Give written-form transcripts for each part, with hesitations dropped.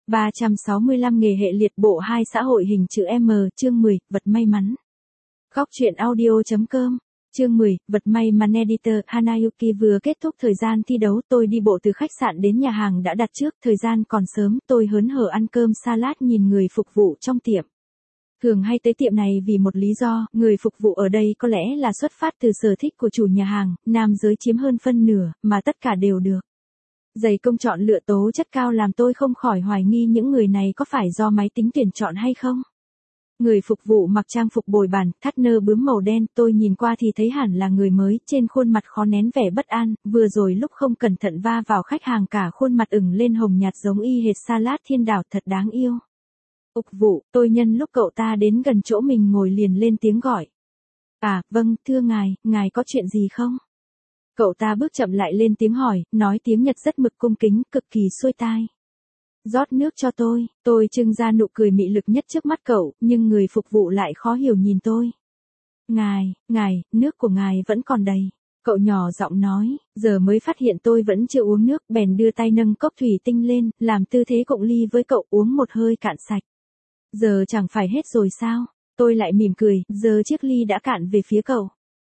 365 nghề hệ liệt bộ 2 xã hội hình chữ M, chương 10, vật may mắn. Góc truyện audio.com, chương 10, vật may mắn. Editor Hanayuki. Vừa kết thúc thời gian thi đấu, tôi đi bộ từ khách sạn đến nhà hàng đã đặt trước, thời gian còn sớm, tôi hớn hở ăn cơm salad nhìn người phục vụ trong tiệm. Thường hay tới tiệm này vì một lý do, người phục vụ ở đây có lẽ là xuất phát từ sở thích của chủ nhà hàng, nam giới chiếm hơn phân nửa, mà tất cả đều được. Giày công chọn lựa tố chất cao làm tôi không khỏi hoài nghi những người này có phải do máy tính tuyển chọn hay không. Người phục vụ mặc trang phục bồi bàn, thắt nơ bướm màu đen, tôi nhìn qua thì thấy hẳn là người mới, trên khuôn mặt khó nén vẻ bất an, vừa rồi lúc không cẩn thận va vào khách hàng cả khuôn mặt ửng lên hồng nhạt giống y hệt salad thiên đảo, thật đáng yêu. Phục vụ, tôi nhân lúc cậu ta đến gần chỗ mình ngồi liền lên tiếng gọi. À, vâng, thưa ngài có chuyện gì không? Cậu ta bước chậm lại lên tiếng hỏi, nói tiếng Nhật rất mực cung kính, cực kỳ xuôi tai. Rót nước cho tôi trưng ra nụ cười mị lực nhất trước mắt cậu, nhưng người phục vụ lại khó hiểu nhìn tôi. Ngài, nước của ngài vẫn còn đầy. Cậu nhỏ giọng nói, giờ mới phát hiện tôi vẫn chưa uống nước, bèn đưa tay nâng cốc thủy tinh lên, làm tư thế cộng ly với cậu, uống một hơi cạn sạch. Giờ chẳng phải hết rồi sao? Tôi lại mỉm cười, giờ chiếc ly đã cạn về phía cậu.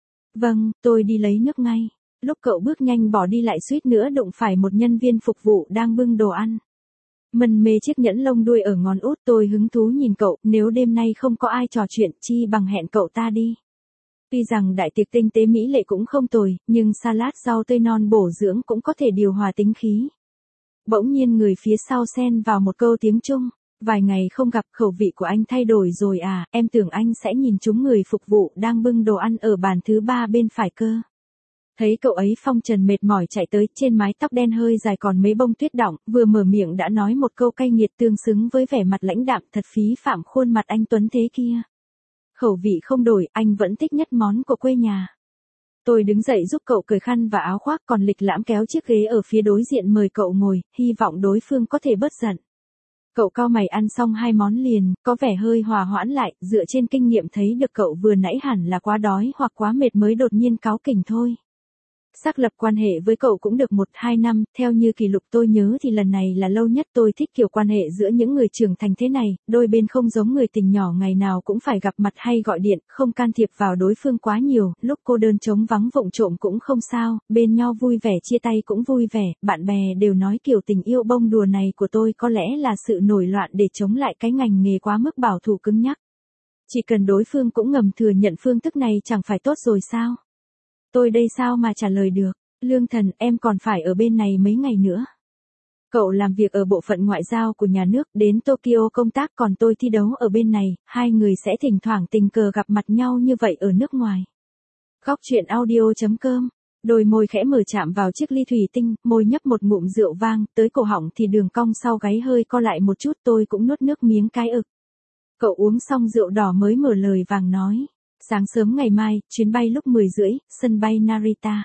Vâng, tôi đi lấy nước ngay. Lúc cậu bước nhanh bỏ đi lại suýt nữa đụng phải một nhân viên phục vụ đang bưng đồ ăn. Mân mê chiếc nhẫn lông đuôi ở ngón út, tôi hứng thú nhìn cậu, nếu đêm nay không có ai trò chuyện, chi bằng hẹn cậu ta đi. Tuy rằng đại tiệc tinh tế mỹ lệ cũng không tồi, nhưng salad rau tươi non bổ dưỡng cũng có thể điều hòa tính khí. Bỗng nhiên người phía sau xen vào một câu tiếng Trung. Vài ngày không gặp, khẩu vị của anh thay đổi rồi à, em tưởng anh sẽ nhìn chúng người phục vụ đang bưng đồ ăn ở bàn thứ 3 bên phải cơ. Thấy cậu ấy phong trần mệt mỏi chạy tới, trên mái tóc đen hơi dài còn mấy bông tuyết đọng, vừa mở miệng đã nói một câu cay nghiệt tương xứng với vẻ mặt lãnh đạm, thật phí phạm khuôn mặt anh tuấn thế kia. Khẩu vị không đổi, anh vẫn thích nhất món của quê nhà. Tôi đứng dậy giúp cậu cởi khăn và áo khoác, còn lịch lãm kéo chiếc ghế ở phía đối diện mời cậu ngồi, hy vọng đối phương có thể bớt giận. Cậu cau mày ăn xong 2 món liền, có vẻ hơi hòa hoãn lại, dựa trên kinh nghiệm thấy được cậu vừa nãy hẳn là quá đói hoặc quá mệt mới đột nhiên cáu kỉnh thôi. Xác lập quan hệ với cậu cũng được 1-2 năm, theo như kỷ lục tôi nhớ thì lần này là lâu nhất. Tôi thích kiểu quan hệ giữa những người trưởng thành thế này, đôi bên không giống người tình nhỏ ngày nào cũng phải gặp mặt hay gọi điện, không can thiệp vào đối phương quá nhiều, lúc cô đơn trống vắng vụng trộm cũng không sao, bên nhau vui vẻ chia tay cũng vui vẻ, bạn bè đều nói kiểu tình yêu bông đùa này của tôi có lẽ là sự nổi loạn để chống lại cái ngành nghề quá mức bảo thủ cứng nhắc. Chỉ cần đối phương cũng ngầm thừa nhận phương thức này chẳng phải tốt rồi sao? Tôi đây sao mà trả lời được, Lương Thần, em còn phải ở bên này mấy ngày nữa. Cậu làm việc ở bộ phận ngoại giao của nhà nước, đến Tokyo công tác, còn tôi thi đấu ở bên này, hai người sẽ thỉnh thoảng tình cờ gặp mặt nhau như vậy ở nước ngoài. Góc truyện audio.com, đôi môi khẽ mở chạm vào chiếc ly thủy tinh, môi nhấp một ngụm rượu vang, tới cổ họng thì đường cong sau gáy hơi co lại một chút, tôi cũng nuốt nước miếng cái ực. Cậu uống xong rượu đỏ mới mở lời vàng nói. Sáng sớm ngày mai, chuyến bay lúc 10 rưỡi, sân bay Narita.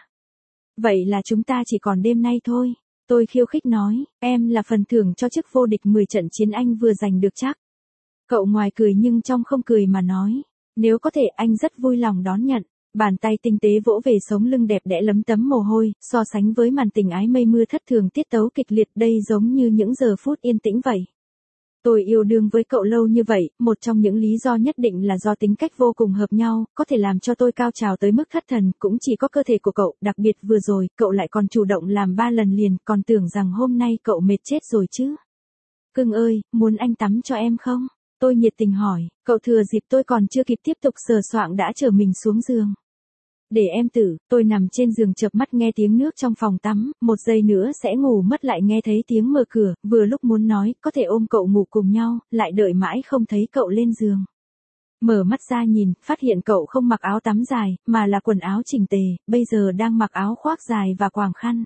Vậy là chúng ta chỉ còn đêm nay thôi. Tôi khiêu khích nói, em là phần thưởng cho chức vô địch 10 trận chiến anh vừa giành được chắc. Cậu ngoài cười nhưng trong không cười mà nói, nếu có thể anh rất vui lòng đón nhận. Bàn tay tinh tế vỗ về sống lưng đẹp đẽ lấm tấm mồ hôi, so sánh với màn tình ái mây mưa thất thường tiết tấu kịch liệt, đây giống như những giờ phút yên tĩnh vậy. Tôi yêu đương với cậu lâu như vậy, một trong những lý do nhất định là do tính cách vô cùng hợp nhau, có thể làm cho tôi cao trào tới mức thất thần, cũng chỉ có cơ thể của cậu, đặc biệt vừa rồi, cậu lại còn chủ động làm 3 lần liền, còn tưởng rằng hôm nay cậu mệt chết rồi chứ. Cưng ơi, muốn anh tắm cho em không? Tôi nhiệt tình hỏi, cậu thừa dịp tôi còn chưa kịp tiếp tục sờ soạng đã chở mình xuống giường. Để em tự, tôi nằm trên giường chợp mắt nghe tiếng nước trong phòng tắm, một giây nữa sẽ ngủ mất lại nghe thấy tiếng mở cửa, vừa lúc muốn nói, có thể ôm cậu ngủ cùng nhau, lại đợi mãi không thấy cậu lên giường. Mở mắt ra nhìn, phát hiện cậu không mặc áo tắm dài, mà là quần áo chỉnh tề, bây giờ đang mặc áo khoác dài và quàng khăn.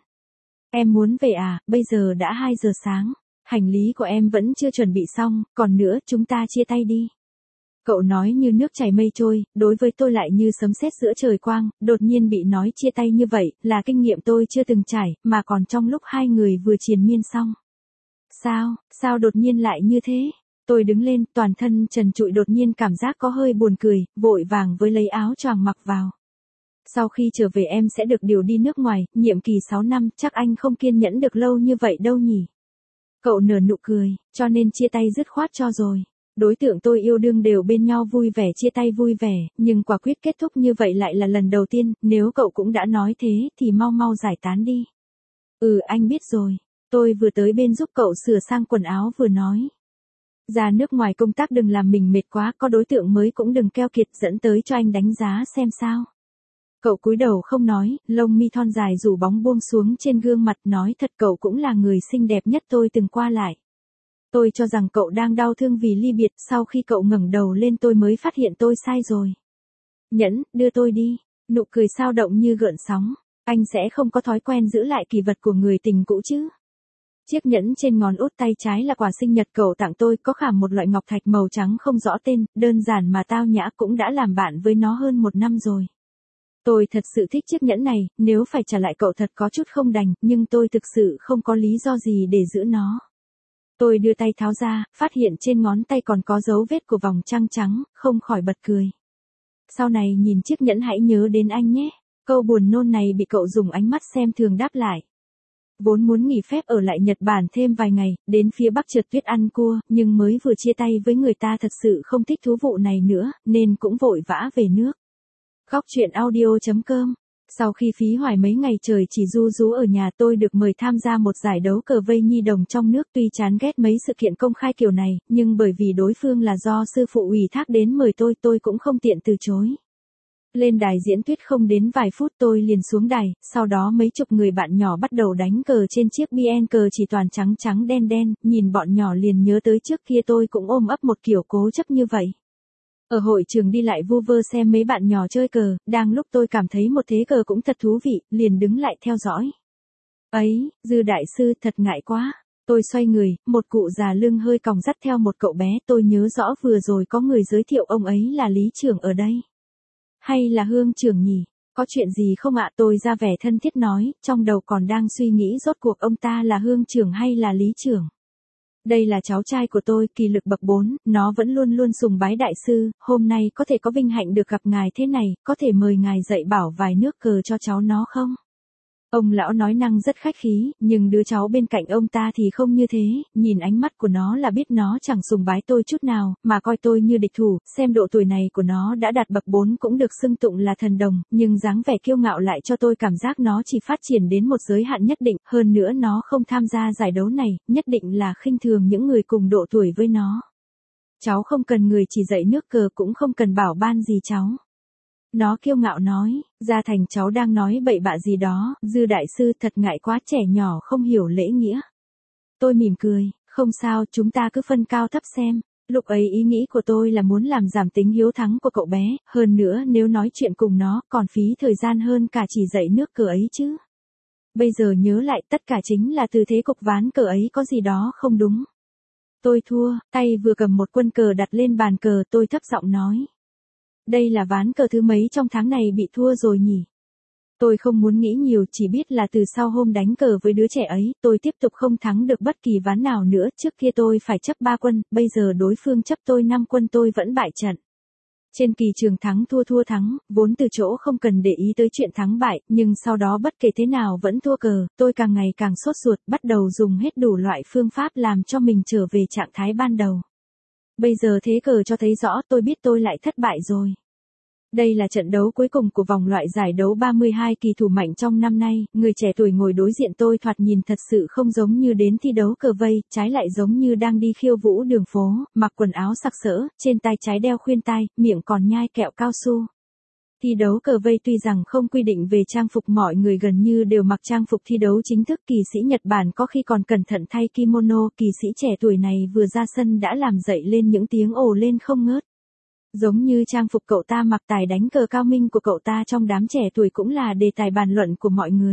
Em muốn về à, bây giờ đã 2 giờ sáng, hành lý của em vẫn chưa chuẩn bị xong, còn nữa chúng ta chia tay đi. Cậu nói như nước chảy mây trôi, đối với tôi lại như sấm sét giữa trời quang, đột nhiên bị nói chia tay như vậy, là kinh nghiệm tôi chưa từng trải, mà còn trong lúc hai người vừa triền miên xong. Sao đột nhiên lại như thế? Tôi đứng lên, toàn thân trần trụi đột nhiên cảm giác có hơi buồn cười, vội vàng với lấy áo choàng mặc vào. Sau khi trở về em sẽ được điều đi nước ngoài, nhiệm kỳ 6 năm, chắc anh không kiên nhẫn được lâu như vậy đâu nhỉ? Cậu nở nụ cười, cho nên chia tay dứt khoát cho rồi. Đối tượng tôi yêu đương đều bên nhau vui vẻ chia tay vui vẻ, nhưng quả quyết kết thúc như vậy lại là lần đầu tiên, nếu cậu cũng đã nói thế thì mau mau giải tán đi. Anh biết rồi, tôi vừa tới bên giúp cậu sửa sang quần áo vừa nói. Ra nước ngoài công tác đừng làm mình mệt quá, có đối tượng mới cũng đừng keo kiệt dẫn tới cho anh đánh giá xem sao. Cậu cúi đầu không nói, lông mi thon dài rủ bóng buông xuống trên gương mặt nói thật cậu cũng là người xinh đẹp nhất tôi từng qua lại. Tôi cho rằng cậu đang đau thương vì ly biệt, sau khi cậu ngẩng đầu lên tôi mới phát hiện tôi sai rồi. Nhẫn, đưa tôi đi, nụ cười sao động như gợn sóng, anh sẽ không có thói quen giữ lại kỷ vật của người tình cũ chứ. Chiếc nhẫn trên ngón út tay trái là quà sinh nhật cậu tặng tôi, có khảm một loại ngọc thạch màu trắng không rõ tên, đơn giản mà tao nhã, cũng đã làm bạn với nó hơn 1 năm rồi. Tôi thật sự thích chiếc nhẫn này, nếu phải trả lại cậu thật có chút không đành, nhưng tôi thực sự không có lý do gì để giữ nó. Tôi đưa tay tháo ra, phát hiện trên ngón tay còn có dấu vết của vòng trăng trắng, không khỏi bật cười. Sau này nhìn chiếc nhẫn hãy nhớ đến anh nhé. Câu buồn nôn này bị cậu dùng ánh mắt xem thường đáp lại. Vốn muốn nghỉ phép ở lại Nhật Bản thêm vài ngày, đến phía Bắc trượt tuyết ăn cua, nhưng mới vừa chia tay với người ta thật sự không thích thú vụ này nữa, nên cũng vội vã về nước. Góc truyện audio.com. Sau khi phí hoài mấy ngày trời chỉ ru rú ở nhà, tôi được mời tham gia một giải đấu cờ vây nhi đồng trong nước. Tuy chán ghét mấy sự kiện công khai kiểu này, nhưng bởi vì đối phương là do sư phụ ủy thác đến mời tôi cũng không tiện từ chối. Lên đài diễn thuyết không đến vài phút tôi liền xuống đài, sau đó mấy chục người bạn nhỏ bắt đầu đánh cờ trên chiếc BN cờ chỉ toàn trắng trắng đen đen, nhìn bọn nhỏ liền nhớ tới trước kia tôi cũng ôm ấp một kiểu cố chấp như vậy. Ở hội trường đi lại vu vơ xem mấy bạn nhỏ chơi cờ, đang lúc tôi cảm thấy một thế cờ cũng thật thú vị, liền đứng lại theo dõi. Ấy, Dư đại sư thật ngại quá. Tôi xoay người, một cụ già lưng hơi còng dắt theo một cậu bé, tôi nhớ rõ vừa rồi có người giới thiệu ông ấy là Lý trưởng ở đây. Hay là Hương trưởng nhỉ? Có chuyện gì không ạ? Tôi ra vẻ thân thiết nói, trong đầu còn đang suy nghĩ rốt cuộc ông ta là Hương trưởng hay là Lý trưởng. Đây là cháu trai của tôi, kỳ lực bậc 4, nó vẫn luôn luôn sùng bái đại sư, hôm nay có thể có vinh hạnh được gặp ngài thế này, có thể mời ngài dạy bảo vài nước cờ cho cháu nó không? Ông lão nói năng rất khách khí, nhưng đứa cháu bên cạnh ông ta thì không như thế, nhìn ánh mắt của nó là biết nó chẳng sùng bái tôi chút nào, mà coi tôi như địch thủ, xem độ tuổi này của nó đã đạt bậc 4 cũng được xưng tụng là thần đồng, nhưng dáng vẻ kiêu ngạo lại cho tôi cảm giác nó chỉ phát triển đến một giới hạn nhất định, hơn nữa nó không tham gia giải đấu này, nhất định là khinh thường những người cùng độ tuổi với nó. Cháu không cần người chỉ dạy nước cờ, cũng không cần bảo ban gì cháu. Nó kiêu ngạo nói, Gia Thành cháu đang nói bậy bạ gì đó, Dư đại sư thật ngại quá, trẻ nhỏ không hiểu lễ nghĩa. Tôi mỉm cười, không sao, chúng ta cứ phân cao thấp xem. Lúc ấy ý nghĩ của tôi là muốn làm giảm tính hiếu thắng của cậu bé, hơn nữa nếu nói chuyện cùng nó còn phí thời gian hơn cả chỉ dạy nước cờ ấy chứ. Bây giờ nhớ lại tất cả chính là từ thế cục ván cờ ấy có gì đó không đúng. Tôi thua, tay vừa cầm một quân cờ đặt lên bàn cờ, tôi thấp giọng nói. Đây là ván cờ thứ mấy trong tháng này bị thua rồi nhỉ? Tôi không muốn nghĩ nhiều, chỉ biết là từ sau hôm đánh cờ với đứa trẻ ấy, tôi tiếp tục không thắng được bất kỳ ván nào nữa. Trước kia tôi phải chấp 3 quân, bây giờ đối phương chấp tôi 5 quân tôi vẫn bại trận. Trên kỳ trường thắng thua thua thắng, vốn từ chỗ không cần để ý tới chuyện thắng bại, nhưng sau đó bất kể thế nào vẫn thua cờ, tôi càng ngày càng sốt ruột, bắt đầu dùng hết đủ loại phương pháp làm cho mình trở về trạng thái ban đầu. Bây giờ thế cờ cho thấy rõ, tôi biết tôi lại thất bại rồi. Đây là trận đấu cuối cùng của vòng loại giải đấu 32 kỳ thủ mạnh trong năm nay, người trẻ tuổi ngồi đối diện tôi thoạt nhìn thật sự không giống như đến thi đấu cờ vây, trái lại giống như đang đi khiêu vũ đường phố, mặc quần áo sặc sỡ, trên tay trái đeo khuyên tai, miệng còn nhai kẹo cao su. Thi đấu cờ vây tuy rằng không quy định về trang phục, mọi người gần như đều mặc trang phục thi đấu chính thức, kỳ sĩ Nhật Bản có khi còn cẩn thận thay kimono, kỳ sĩ trẻ tuổi này vừa ra sân đã làm dậy lên những tiếng ồ lên không ngớt. Giống như trang phục cậu ta mặc, tài đánh cờ cao minh của cậu ta trong đám trẻ tuổi cũng là đề tài bàn luận của mọi người.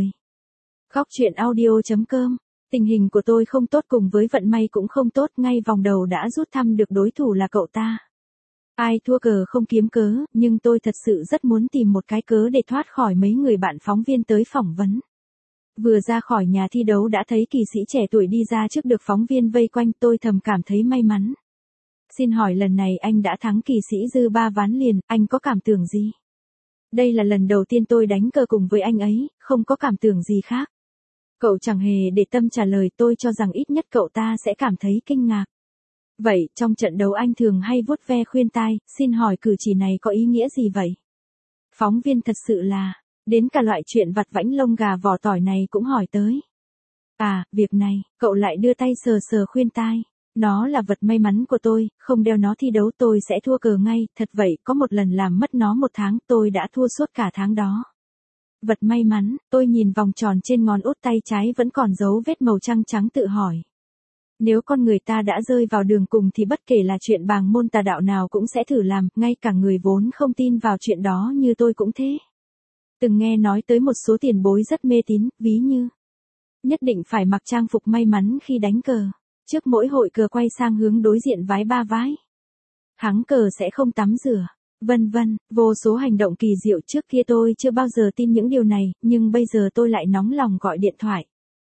Góc truyện audio.com. Tình hình của tôi không tốt, cùng với vận may cũng không tốt, ngay vòng đầu đã rút thăm được đối thủ là cậu ta. Ai thua cờ không kiếm cớ, nhưng tôi thật sự rất muốn tìm một cái cớ để thoát khỏi mấy người bạn phóng viên tới phỏng vấn. Vừa ra khỏi nhà thi đấu đã thấy kỳ sĩ trẻ tuổi đi ra trước được phóng viên vây quanh, tôi thầm cảm thấy may mắn. Xin hỏi lần này anh đã thắng kỳ sĩ Dư 3 ván liền, anh có cảm tưởng gì? Đây là lần đầu tiên tôi đánh cờ cùng với anh ấy, không có cảm tưởng gì khác. Cậu chẳng hề để tâm trả lời, tôi cho rằng ít nhất cậu ta sẽ cảm thấy kinh ngạc. Vậy, trong trận đấu anh thường hay vuốt ve khuyên tai, xin hỏi cử chỉ này có ý nghĩa gì vậy? Phóng viên thật sự là, đến cả loại chuyện vặt vãnh lông gà vỏ tỏi này cũng hỏi tới. À, việc này, cậu lại đưa tay sờ sờ khuyên tai. Nó là vật may mắn của tôi, không đeo nó thi đấu tôi sẽ thua cờ ngay, thật vậy, có một lần làm mất nó 1 tháng, tôi đã thua suốt cả tháng đó. Vật may mắn, tôi nhìn vòng tròn trên ngón út tay trái vẫn còn dấu vết màu trắng trắng tự hỏi. Nếu con người ta đã rơi vào đường cùng thì bất kể là chuyện bàng môn tà đạo nào cũng sẽ thử làm, ngay cả người vốn không tin vào chuyện đó như tôi cũng thế. Từng nghe nói tới một số tiền bối rất mê tín, ví như nhất định phải mặc trang phục may mắn khi đánh cờ. Trước mỗi hội cờ quay sang hướng đối diện vái 3 vái. Thắng cờ sẽ không tắm rửa. Vân vân, vô số hành động kỳ diệu trước kia tôi chưa bao giờ tin những điều này, nhưng bây giờ tôi lại nóng lòng gọi điện thoại.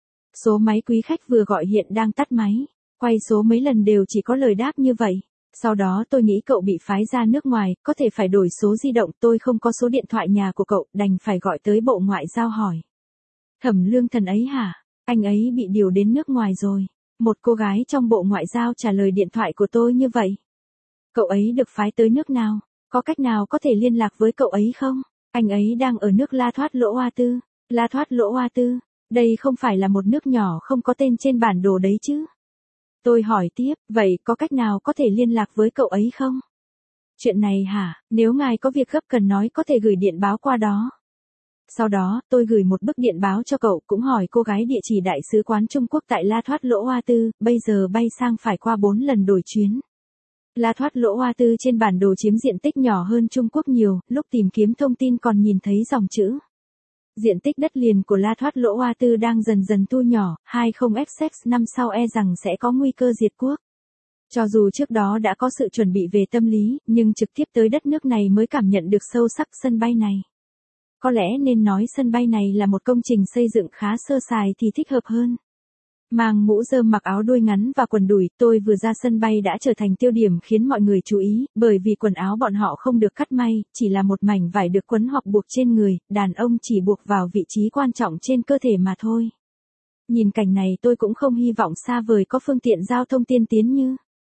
Số máy quý khách vừa gọi hiện đang tắt máy. Quay số mấy lần đều chỉ có lời đáp như vậy. Sau đó tôi nghĩ cậu bị phái ra nước ngoài, có thể phải đổi số di động, tôi không có số điện thoại nhà của cậu, đành phải gọi tới Bộ Ngoại giao hỏi. Thẩm Lương Thần ấy hả? Anh ấy bị điều đến nước ngoài rồi. Một cô gái trong Bộ Ngoại giao trả lời điện thoại của tôi như vậy. Cậu ấy được phái tới nước nào? Có cách nào có thể liên lạc với cậu ấy không? Anh ấy đang ở nước La Thoát Lỗ Hoa Tư. La Thoát Lỗ Hoa Tư? Đây không phải là một nước nhỏ không có tên trên bản đồ đấy chứ? Tôi hỏi tiếp, vậy có cách nào có thể liên lạc với cậu ấy không? Chuyện này hả, nếu ngài có việc gấp cần nói có thể gửi điện báo qua đó. Sau đó, tôi gửi một bức điện báo cho cậu, cũng hỏi cô gái địa chỉ Đại sứ quán Trung Quốc tại La Thoát Lỗ Hoa Tư, bây giờ bay sang phải qua 4 lần đổi chuyến. La Thoát Lỗ Hoa Tư trên bản đồ chiếm diện tích nhỏ hơn Trung Quốc nhiều, lúc tìm kiếm thông tin còn nhìn thấy dòng chữ. Diện tích đất liền của La Thoát Lỗ Hoa Tư đang dần dần thu nhỏ, 20XX năm sau e rằng sẽ có nguy cơ diệt quốc. Cho dù trước đó đã có sự chuẩn bị về tâm lý, nhưng trực tiếp tới đất nước này mới cảm nhận được sâu sắc sân bay này. Có lẽ nên nói sân bay này là một công trình xây dựng khá sơ sài thì thích hợp hơn. Mang mũ rơm mặc áo đuôi ngắn và quần đùi, tôi vừa ra sân bay đã trở thành tiêu điểm khiến mọi người chú ý, bởi vì quần áo bọn họ không được cắt may, chỉ là một mảnh vải được quấn hoặc buộc trên người, đàn ông chỉ buộc vào vị trí quan trọng trên cơ thể mà thôi. Nhìn cảnh này tôi cũng không hy vọng xa vời có phương tiện giao thông tiên tiến như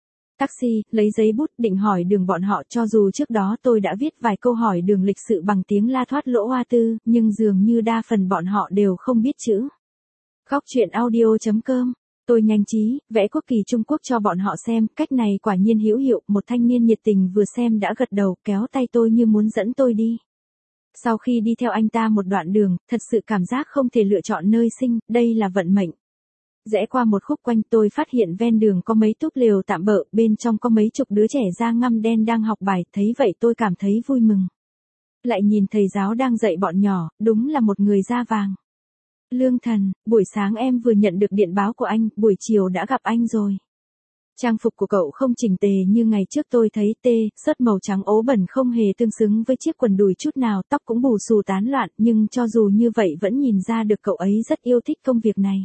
taxi, lấy giấy bút định hỏi đường bọn họ, cho dù trước đó tôi đã viết vài câu hỏi đường lịch sự bằng tiếng La Thoát Lỗ Hoa Tư, nhưng dường như đa phần bọn họ đều không biết chữ. Góc truyện audio.com. Tôi nhanh trí, vẽ quốc kỳ Trung Quốc cho bọn họ xem, cách này quả nhiên hữu hiệu, một thanh niên nhiệt tình vừa xem đã gật đầu, kéo tay tôi như muốn dẫn tôi đi. Sau khi đi theo anh ta một đoạn đường, thật sự cảm giác không thể lựa chọn nơi sinh, đây là vận mệnh. Rẽ qua một khúc quanh tôi phát hiện ven đường có mấy túp lều tạm bợ, bên trong có mấy chục đứa trẻ da ngăm đen đang học bài, thấy vậy tôi cảm thấy vui mừng. Lại nhìn thầy giáo đang dạy bọn nhỏ, đúng là một người da vàng. Lương Thần, buổi sáng em vừa nhận được điện báo của anh, buổi chiều đã gặp anh rồi. Trang phục của cậu không chỉnh tề như ngày trước tôi thấy, sớt màu trắng ố bẩn không hề tương xứng với chiếc quần đùi chút nào, tóc cũng bù xù tán loạn, nhưng cho dù như vậy vẫn nhìn ra được cậu ấy rất yêu thích công việc này.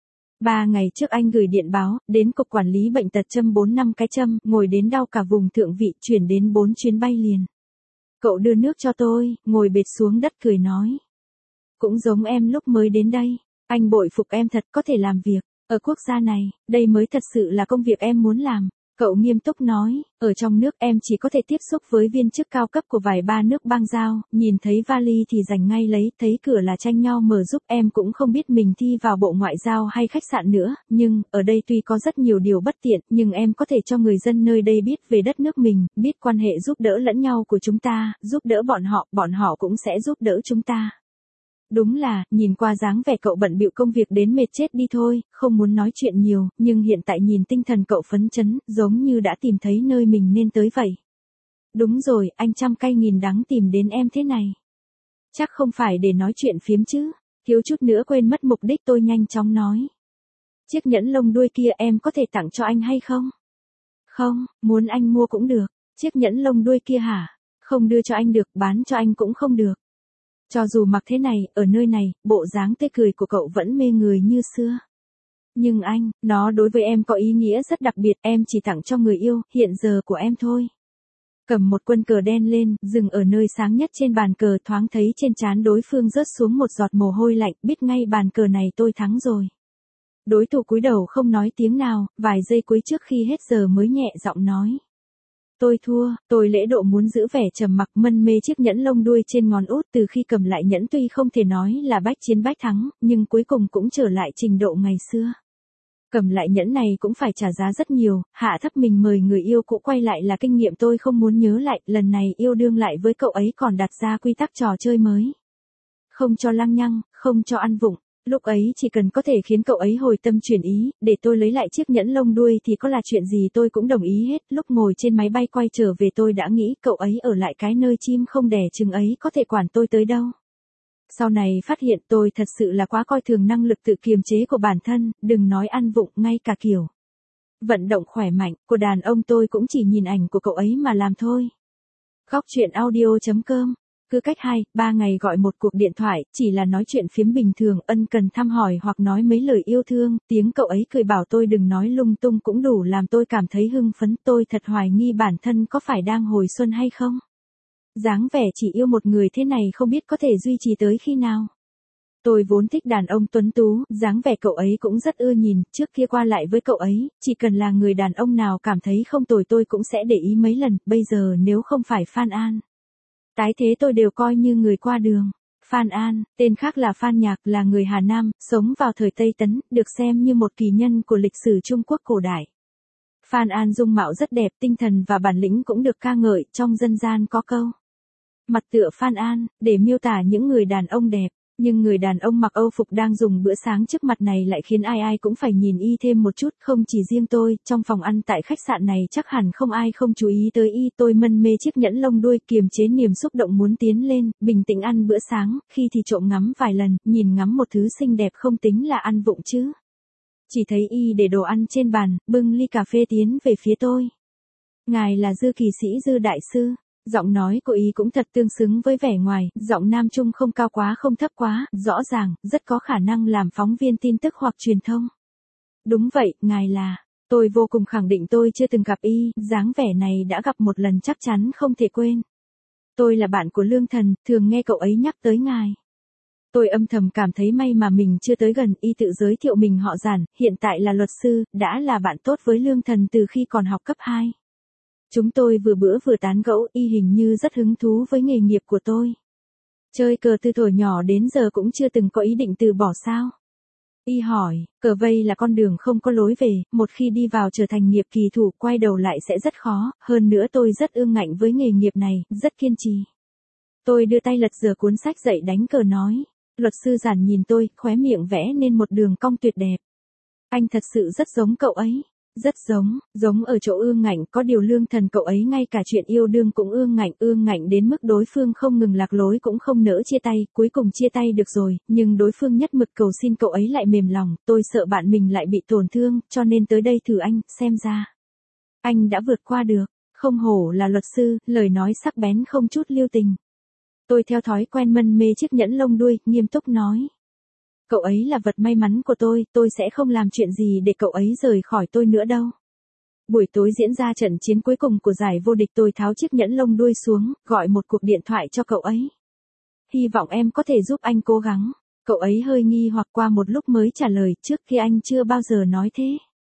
3 ngày trước anh gửi điện báo, đến cục quản lý bệnh tật châm 4 năm cái châm, ngồi đến đau cả vùng thượng vị, chuyển đến 4 chuyến bay liền. Cậu đưa nước cho tôi, ngồi bệt xuống đất cười nói. Cũng giống em lúc mới đến đây, anh bội phục em thật, có thể làm việc ở quốc gia này, đây mới thật sự là công việc em muốn làm. Cậu nghiêm túc nói, ở trong nước em chỉ có thể tiếp xúc với viên chức cao cấp của vài ba nước bang giao, nhìn thấy vali thì giành ngay lấy, thấy cửa là tranh nhau mở giúp, em cũng không biết mình thi vào Bộ Ngoại giao hay khách sạn nữa, nhưng, ở đây tuy có rất nhiều điều bất tiện, nhưng em có thể cho người dân nơi đây biết về đất nước mình, biết quan hệ giúp đỡ lẫn nhau của chúng ta, giúp đỡ bọn họ cũng sẽ giúp đỡ chúng ta. Đúng là, nhìn qua dáng vẻ cậu bận bịu công việc đến mệt chết đi thôi, không muốn nói chuyện nhiều, nhưng hiện tại nhìn tinh thần cậu phấn chấn, giống như đã tìm thấy nơi mình nên tới vậy. Đúng rồi, anh trăm cay nghìn đắng tìm đến em thế này. Chắc không phải để nói chuyện phiếm chứ, thiếu chút nữa quên mất mục đích, tôi nhanh chóng nói. Chiếc nhẫn lông đuôi kia em có thể tặng cho anh hay không? Không, muốn anh mua cũng được, chiếc nhẫn lông đuôi kia hả? Không đưa cho anh được, bán cho anh cũng không được. Cho dù mặc thế này, ở nơi này, bộ dáng tươi cười của cậu vẫn mê người như xưa. Nhưng anh, nó đối với em có ý nghĩa rất đặc biệt, em chỉ tặng cho người yêu, hiện giờ của em thôi. Cầm một quân cờ đen lên, dừng ở nơi sáng nhất trên bàn cờ, thoáng thấy trên trán đối phương rớt xuống một giọt mồ hôi lạnh, biết ngay bàn cờ này tôi thắng rồi. Đối thủ cúi đầu không nói tiếng nào, vài giây cuối trước khi hết giờ mới nhẹ giọng nói. Tôi thua, tôi lễ độ muốn giữ vẻ trầm mặc, mân mê chiếc nhẫn lông đuôi trên ngón út. Từ khi cầm lại nhẫn tuy không thể nói là bách chiến bách thắng, nhưng cuối cùng cũng trở lại trình độ ngày xưa. Cầm lại nhẫn này cũng phải trả giá rất nhiều, hạ thấp mình mời người yêu cũ quay lại là kinh nghiệm tôi không muốn nhớ lại, lần này yêu đương lại với cậu ấy còn đặt ra quy tắc trò chơi mới. Không cho lăng nhăng, không cho ăn vụng. Lúc ấy chỉ cần có thể khiến cậu ấy hồi tâm chuyển ý, để tôi lấy lại chiếc nhẫn lông đuôi thì có là chuyện gì tôi cũng đồng ý hết. Lúc ngồi trên máy bay quay trở về tôi đã nghĩ cậu ấy ở lại cái nơi chim không đẻ trứng ấy có thể quản tôi tới đâu. Sau này phát hiện tôi thật sự là quá coi thường năng lực tự kiềm chế của bản thân, đừng nói ăn vụng, ngay cả kiểu vận động khỏe mạnh của đàn ông tôi cũng chỉ nhìn ảnh của cậu ấy mà làm thôi. Góc truyện audio.com. Cứ cách 2-3 ngày gọi một cuộc điện thoại, chỉ là nói chuyện phiếm bình thường, ân cần thăm hỏi hoặc nói mấy lời yêu thương, tiếng cậu ấy cười bảo tôi đừng nói lung tung cũng đủ làm tôi cảm thấy hưng phấn. Tôi thật hoài nghi bản thân có phải đang hồi xuân hay không. Dáng vẻ chỉ yêu một người thế này không biết có thể duy trì tới khi nào. Tôi vốn thích đàn ông tuấn tú, dáng vẻ cậu ấy cũng rất ưa nhìn, trước kia qua lại với cậu ấy, chỉ cần là người đàn ông nào cảm thấy không tồi tôi cũng sẽ để ý mấy lần, bây giờ nếu không phải Phan An. Tái thế tôi đều coi như người qua đường. Phan An, tên khác là Phan Nhạc, là người Hà Nam, sống vào thời Tây Tấn, được xem như một kỳ nhân của lịch sử Trung Quốc cổ đại. Phan An dung mạo rất đẹp, tinh thần và bản lĩnh cũng được ca ngợi, trong dân gian có câu mặt tựa Phan An, để miêu tả những người đàn ông đẹp. Nhưng người đàn ông mặc Âu phục đang dùng bữa sáng trước mặt này lại khiến ai ai cũng phải nhìn y thêm một chút, không chỉ riêng tôi, trong phòng ăn tại khách sạn này chắc hẳn không ai không chú ý tới y. Tôi mân mê chiếc nhẫn lông đuôi, kiềm chế niềm xúc động muốn tiến lên, bình tĩnh ăn bữa sáng, khi thì trộm ngắm vài lần, nhìn ngắm một thứ xinh đẹp không tính là ăn vụng chứ. Chỉ thấy y để đồ ăn trên bàn, bưng ly cà phê tiến về phía tôi. Ngài là Dư kỳ sĩ Dư đại sư. Giọng nói của y cũng thật tương xứng với vẻ ngoài, giọng nam trung không cao quá không thấp quá, rõ ràng, rất có khả năng làm phóng viên tin tức hoặc truyền thông. Đúng vậy, ngài là. Tôi vô cùng khẳng định tôi chưa từng gặp y, dáng vẻ này đã gặp một lần chắc chắn không thể quên. Tôi là bạn của Lương Thần, thường nghe cậu ấy nhắc tới ngài. Tôi âm thầm cảm thấy may mà mình chưa tới gần, y tự giới thiệu mình họ Giản, hiện tại là luật sư, đã là bạn tốt với Lương Thần từ khi còn học cấp 2. Chúng tôi vừa bữa vừa tán gẫu, y hình như rất hứng thú với nghề nghiệp của tôi. Chơi cờ từ thuở nhỏ đến giờ cũng chưa từng có ý định từ bỏ sao? Y hỏi, cờ vây là con đường không có lối về, một khi đi vào trở thành nghiệp kỳ thủ, quay đầu lại sẽ rất khó, hơn nữa tôi rất ương ngạnh với nghề nghiệp này, rất kiên trì. Tôi đưa tay lật dở cuốn sách dậy đánh cờ nói. Luật sư Giản nhìn tôi, khóe miệng vẽ nên một đường cong tuyệt đẹp. Anh thật sự rất giống cậu ấy. Rất giống ở chỗ ương ngạnh, có điều Lương Thần cậu ấy ngay cả chuyện yêu đương cũng ương ngạnh đến mức đối phương không ngừng lạc lối cũng không nỡ chia tay, cuối cùng chia tay được rồi, nhưng đối phương nhất mực cầu xin cậu ấy lại mềm lòng, tôi sợ bạn mình lại bị tổn thương, cho nên tới đây thử anh, xem ra. Anh đã vượt qua được, không hổ là luật sư, lời nói sắc bén không chút lưu tình. Tôi theo thói quen mân mê chiếc nhẫn lông đuôi, nghiêm túc nói. Cậu ấy là vật may mắn của tôi sẽ không làm chuyện gì để cậu ấy rời khỏi tôi nữa đâu. Buổi tối diễn ra trận chiến cuối cùng của giải vô địch, tôi tháo chiếc nhẫn lông đuôi xuống, gọi một cuộc điện thoại cho cậu ấy. Hy vọng em có thể giúp anh cố gắng. Cậu ấy hơi nghi hoặc qua một lúc mới trả lời, trước khi anh chưa bao giờ nói thế.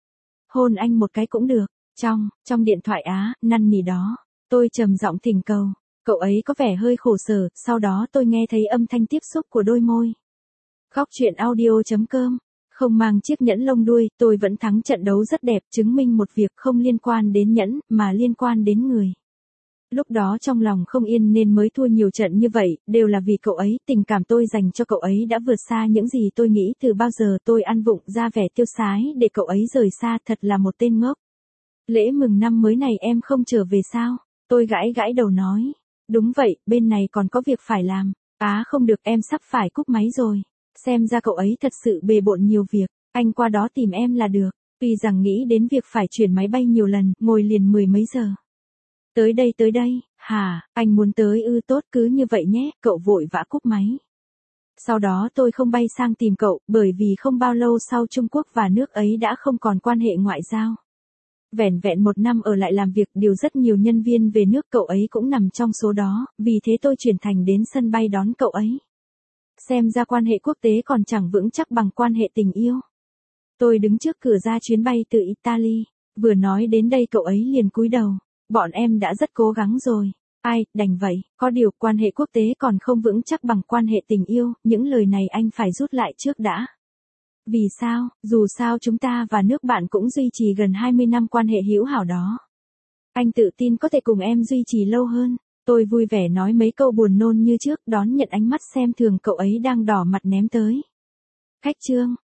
Hôn anh một cái cũng được. Trong điện thoại năn nỉ đó. Tôi trầm giọng thỉnh cầu. Cậu ấy có vẻ hơi khổ sở, sau đó tôi nghe thấy âm thanh tiếp xúc của đôi môi. Góc truyện audio.com. Không mang chiếc nhẫn lông đuôi, tôi vẫn thắng trận đấu rất đẹp, chứng minh một việc không liên quan đến nhẫn, mà liên quan đến người. Lúc đó trong lòng không yên nên mới thua nhiều trận như vậy, đều là vì cậu ấy, tình cảm tôi dành cho cậu ấy đã vượt xa những gì tôi nghĩ từ bao giờ. Tôi ăn vụng ra vẻ tiêu sái để cậu ấy rời xa, thật là một tên ngốc. Lễ mừng năm mới này em không trở về sao? Tôi gãi đầu nói. Đúng vậy, bên này còn có việc phải làm. Không được, em sắp phải cúp máy rồi. Xem ra cậu ấy thật sự bề bộn nhiều việc, anh qua đó tìm em là được. Tuy rằng nghĩ đến việc phải chuyển máy bay nhiều lần, ngồi liền 10 mấy giờ. Tới đây, hả, anh muốn tới ư? Tốt, cứ như vậy nhé, cậu vội vã cúp máy. Sau đó tôi không bay sang tìm cậu, bởi vì không bao lâu sau Trung Quốc và nước ấy đã không còn quan hệ ngoại giao. Vẻn vẹn 1 năm ở lại làm việc, điều rất nhiều nhân viên về nước, cậu ấy cũng nằm trong số đó, vì thế tôi chuyển thành đến sân bay đón cậu ấy. Xem ra quan hệ quốc tế còn chẳng vững chắc bằng quan hệ tình yêu. Tôi đứng trước cửa ra chuyến bay từ Italy, vừa nói đến đây cậu ấy liền cúi đầu. Bọn em đã rất cố gắng rồi. Ai, đành vậy, có điều quan hệ quốc tế còn không vững chắc bằng quan hệ tình yêu, những lời này anh phải rút lại trước đã. Vì sao? Dù sao chúng ta và nước bạn cũng duy trì gần 20 năm quan hệ hữu hảo đó. Anh tự tin có thể cùng em duy trì lâu hơn. Tôi vui vẻ nói mấy câu buồn nôn như trước, đón nhận ánh mắt xem thường cậu ấy đang đỏ mặt ném tới. Khách Trương,